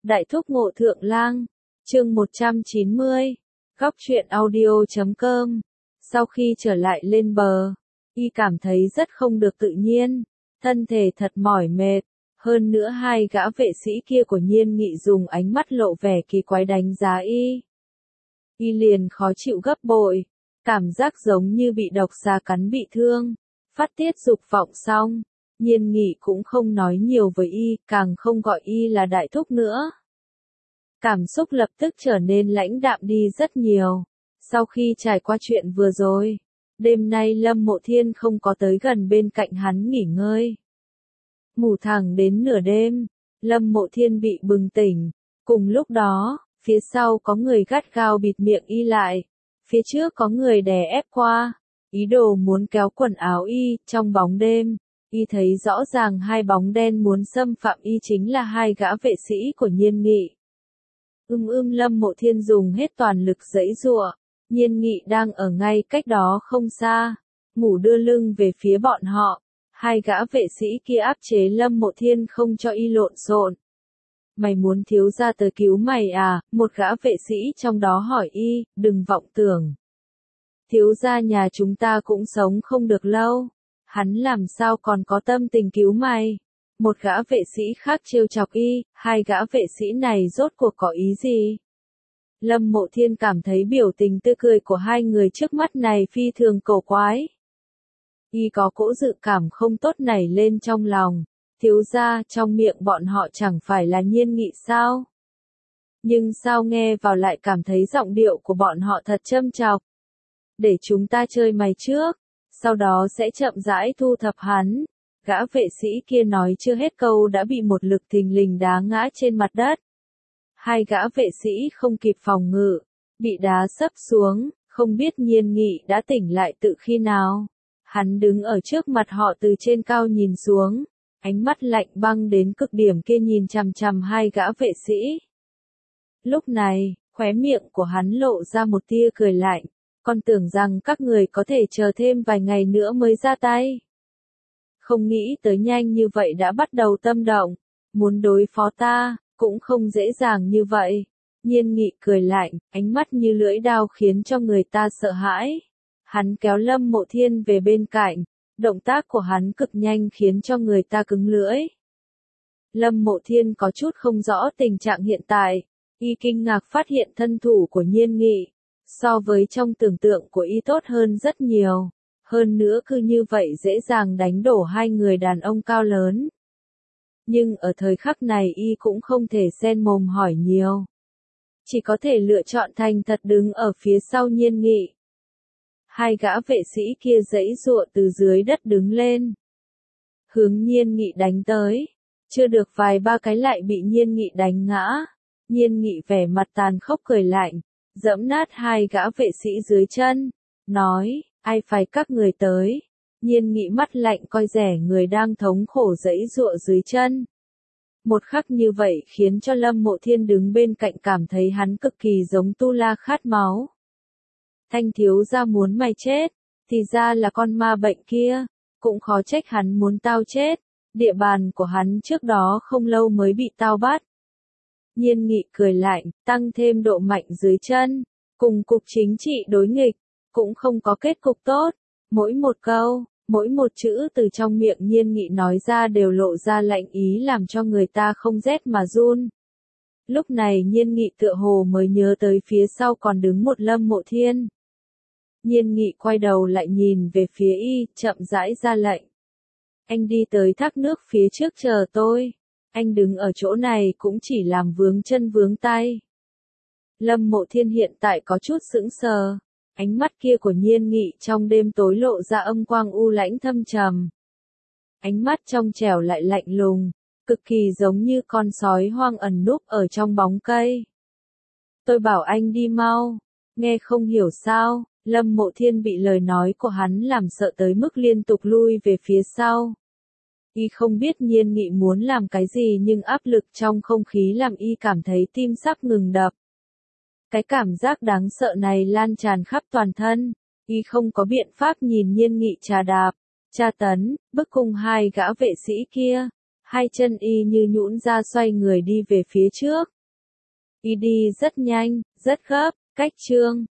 Đại thúc Ngộ Thượng Lang, chương 190, góc truyện audio.com. Sau khi trở lại lên bờ, y cảm thấy rất không được tự nhiên, thân thể thật mỏi mệt, hơn nữa hai gã vệ sĩ kia của Nhiên Nghị dùng ánh mắt lộ vẻ kỳ quái đánh giá y. Y liền khó chịu gấp bội, cảm giác giống như bị độc xà cắn bị thương, phát tiết dục vọng xong. Nhiên Nghị cũng không nói nhiều với y, càng không gọi y là đại thúc nữa. Cảm xúc lập tức trở nên lãnh đạm đi rất nhiều. Sau khi trải qua chuyện vừa rồi, đêm nay Lâm Mộ Thiên không có tới gần bên cạnh hắn nghỉ ngơi. Ngủ thẳng đến nửa đêm, Lâm Mộ Thiên bị bừng tỉnh. Cùng lúc đó, phía sau có người gắt gao bịt miệng y lại. Phía trước có người đè ép qua, ý đồ muốn kéo quần áo y. Trong bóng đêm, y thấy rõ ràng hai bóng đen muốn xâm phạm y chính là hai gã vệ sĩ của Nhiên Nghị. Lâm Mộ Thiên dùng hết toàn lực giãy giụa. Nhiên Nghị đang ở ngay cách đó không xa, ngủ đưa lưng về phía bọn họ. Hai gã vệ sĩ kia áp chế Lâm Mộ Thiên không cho y lộn xộn. Mày muốn thiếu gia tới cứu mày à? Một gã vệ sĩ trong đó hỏi y, đừng vọng tưởng. Thiếu gia nhà chúng ta cũng sống không được lâu. Hắn làm sao còn có tâm tình cứu mày? Một gã vệ sĩ khác trêu chọc y, hai gã vệ sĩ này rốt cuộc có ý gì? Lâm Mộ Thiên cảm thấy biểu tình tươi cười của hai người trước mắt này phi thường cổ quái. Y có cỗ dự cảm không tốt nảy lên trong lòng. Thiếu gia, trong miệng bọn họ chẳng phải là Nhiên Nghị sao? Nhưng sao nghe vào lại cảm thấy giọng điệu của bọn họ thật châm chọc. Để chúng ta chơi mày trước, sau đó sẽ chậm rãi thu thập hắn. Gã vệ sĩ kia nói chưa hết câu đã bị một lực thình lình đá ngã trên mặt đất. Hai gã vệ sĩ không kịp phòng ngự, bị đá sấp xuống, không biết Nhiên Nghị đã tỉnh lại từ khi nào. Hắn đứng ở trước mặt họ từ trên cao nhìn xuống, ánh mắt lạnh băng đến cực điểm kia nhìn chằm chằm hai gã vệ sĩ. Lúc này, khóe miệng của hắn lộ ra một tia cười lạnh, con tưởng rằng các người có thể chờ thêm vài ngày nữa mới ra tay. Không nghĩ tới nhanh như vậy đã bắt đầu tâm động, muốn đối phó ta, cũng không dễ dàng như vậy. Nhiên Nghị cười lạnh, ánh mắt như lưỡi dao khiến cho người ta sợ hãi. Hắn kéo Lâm Mộ Thiên về bên cạnh, động tác của hắn cực nhanh khiến cho người ta cứng lưỡi. Lâm Mộ Thiên có chút không rõ tình trạng hiện tại, y kinh ngạc phát hiện thân thủ của Nhiên Nghị, so với trong tưởng tượng của y tốt hơn rất nhiều. Hơn nữa cứ như vậy dễ dàng đánh đổ hai người đàn ông cao lớn. Nhưng ở thời khắc này y cũng không thể xen mồm hỏi nhiều. Chỉ có thể lựa chọn thành thật đứng ở phía sau Nhiên Nghị. Hai gã vệ sĩ kia giãy giụa từ dưới đất đứng lên. Hướng Nhiên Nghị đánh tới. Chưa được vài ba cái lại bị Nhiên Nghị đánh ngã. Nhiên Nghị vẻ mặt tàn khốc cười lạnh, giẫm nát hai gã vệ sĩ dưới chân. Nói, ai phải các người tới? Nhiên Nghị mắt lạnh coi rẻ người đang thống khổ giãy giụa dưới chân. Một khắc như vậy khiến cho Lâm Mộ Thiên đứng bên cạnh cảm thấy hắn cực kỳ giống Tu La khát máu. Thanh thiếu gia muốn mày chết, thì ra là con ma bệnh kia, cũng khó trách hắn muốn tao chết, địa bàn của hắn trước đó không lâu mới bị tao bắt. Nhiên Nghị cười lạnh, tăng thêm độ mạnh dưới chân, cùng cục chính trị đối nghịch, cũng không có kết cục tốt. Mỗi một câu, mỗi một chữ từ trong miệng Nhiên Nghị nói ra đều lộ ra lạnh ý làm cho người ta không rét mà run. Lúc này Nhiên Nghị tựa hồ mới nhớ tới phía sau còn đứng một Lâm Mộ Thiên. Nhiên Nghị quay đầu lại nhìn về phía y, chậm rãi ra lệnh. Anh đi tới thác nước phía trước chờ tôi. Anh đứng ở chỗ này cũng chỉ làm vướng chân vướng tay. Lâm Mộ Thiên hiện tại có chút sững sờ. Ánh mắt kia của Nhiên Nghị trong đêm tối lộ ra âm quang u lãnh thâm trầm. Ánh mắt trong trẻo lại lạnh lùng, cực kỳ giống như con sói hoang ẩn núp ở trong bóng cây. Tôi bảo anh đi mau, nghe không hiểu sao, Lâm Mộ Thiên bị lời nói của hắn làm sợ tới mức liên tục lui về phía sau. Y không biết Nhiên Nghị muốn làm cái gì nhưng áp lực trong không khí làm y cảm thấy tim sắp ngừng đập. Cái cảm giác đáng sợ này lan tràn khắp toàn thân, y không có biện pháp nhìn Nhiên Nghị trà đạp, tra tấn, bức cung hai gã vệ sĩ kia, hai chân y như nhũn ra xoay người đi về phía trước. Y đi rất nhanh, rất gấp, cách chương